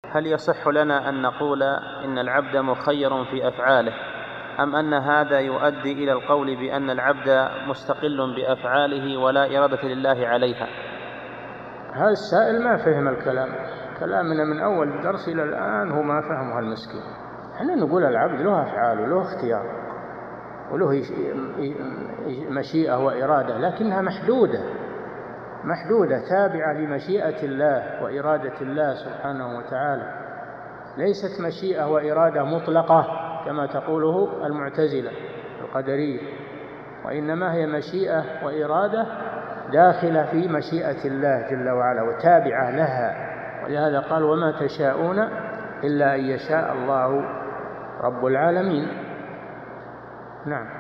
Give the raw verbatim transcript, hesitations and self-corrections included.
هل يصح لنا أن نقول إن العبد مخير في أفعاله، أم أن هذا يؤدي إلى القول بأن العبد مستقل بأفعاله ولا إرادة لله عليها؟ هذا السائل ما فهم الكلام، كلامنا من أول الدرس إلى الآن هو ما فهمها المسكين. احنا نقول العبد له أفعال وله اختيار وله مشيئة وإرادة، لكنها محدودة محدودة تابعة لمشيئة الله وإرادة الله سبحانه وتعالى، ليست مشيئة وإرادة مطلقة كما تقوله المعتزلة القدرية، وإنما هي مشيئة وإرادة داخلة في مشيئة الله جل وعلا وتابعة لها. ولهذا قال: وما تشاءون إلا أن يشاء الله رب العالمين. نعم.